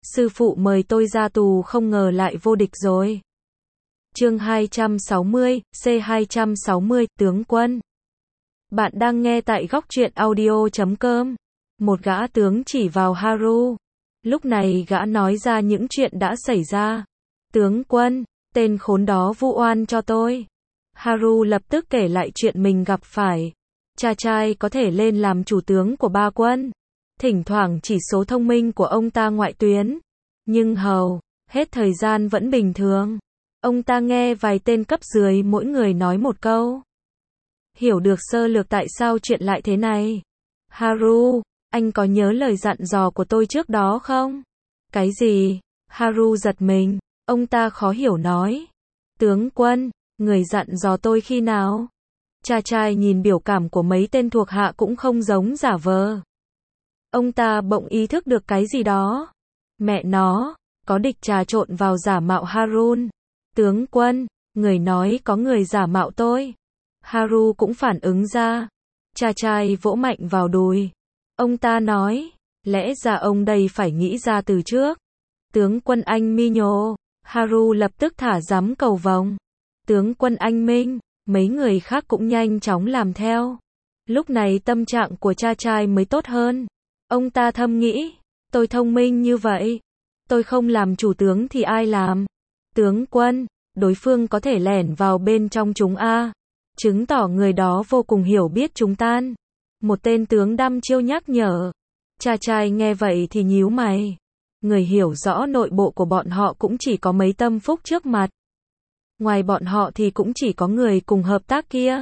Sư phụ mời tôi ra tù không ngờ lại vô địch rồi. Chương 260, C260, tướng quân. Bạn đang nghe tại góc truyện audio.com. Một gã tướng chỉ vào Haru. Lúc này gã nói ra những chuyện đã xảy ra. Tướng quân, tên khốn đó vu oan cho tôi. Haru lập tức kể lại chuyện mình gặp phải. Cha trai có thể lên làm chủ tướng của ba quân. Thỉnh thoảng chỉ số thông minh của ông ta ngoại tuyến. Nhưng hầu hết thời gian vẫn bình thường. Ông ta nghe vài tên cấp dưới mỗi người nói một câu. Hiểu được sơ lược tại sao chuyện lại thế này. Haru, anh có nhớ lời dặn dò của tôi trước đó không? Cái gì? Haru giật mình. Ông ta khó hiểu nói. Tướng quân, người dặn dò tôi khi nào? Cha trai nhìn biểu cảm của mấy tên thuộc hạ cũng không giống giả vờ. Ông ta bỗng ý thức được cái gì đó. Mẹ nó, có địch trà trộn vào giả mạo Harun. Tướng quân, người nói có người giả mạo tôi. Haru cũng phản ứng ra. Cha trai vỗ mạnh vào đùi. Ông ta nói, lẽ ra ông đây phải nghĩ ra từ trước. Tướng quân anh Minho. Haru lập tức thả dắm cầu vồng. Tướng quân anh Minh. Mấy người khác cũng nhanh chóng làm theo. Lúc này tâm trạng của cha trai mới tốt hơn. Ông ta thầm nghĩ, tôi thông minh như vậy. Tôi không làm chủ tướng thì ai làm? Tướng quân, đối phương có thể lẻn vào bên trong chúng a. Chứng tỏ người đó vô cùng hiểu biết chúng tan. Một tên tướng đăm chiêu nhắc nhở. Cha trai nghe vậy thì nhíu mày. Người hiểu rõ nội bộ của bọn họ cũng chỉ có mấy tâm phúc trước mặt. Ngoài bọn họ thì cũng chỉ có người cùng hợp tác kia.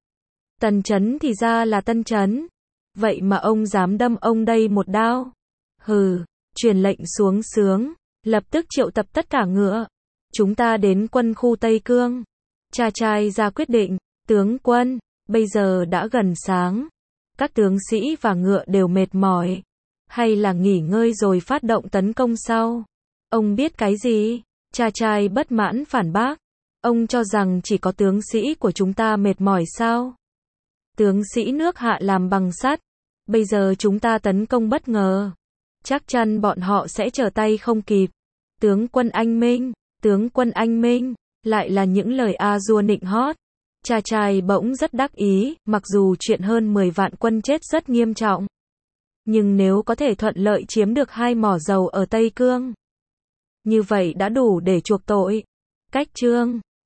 Tần Chấn thì ra là Tân Chấn. Vậy mà ông dám đâm ông đây một đao. Hừ, truyền lệnh xuống sướng. Lập tức triệu tập tất cả ngựa. Chúng ta đến quân khu Tây Cương. Cha trai ra quyết định. Tướng quân, bây giờ đã gần sáng. Các tướng sĩ và ngựa đều mệt mỏi. Hay là nghỉ ngơi rồi phát động tấn công sau? Ông biết cái gì? Cha trai bất mãn phản bác. Ông cho rằng chỉ có tướng sĩ của chúng ta mệt mỏi sao? Tướng sĩ nước Hạ làm bằng sắt. Bây giờ chúng ta tấn công bất ngờ. Chắc chắn bọn họ sẽ trở tay không kịp. Tướng quân anh Minh, tướng quân anh Minh, lại là những lời a-dua nịnh hót. Cha trai bỗng rất đắc ý, mặc dù chuyện hơn 10 vạn quân chết rất nghiêm trọng. Nhưng nếu có thể thuận lợi chiếm được 2 mỏ dầu ở Tây Cương, như vậy đã đủ để chuộc tội. Cách chương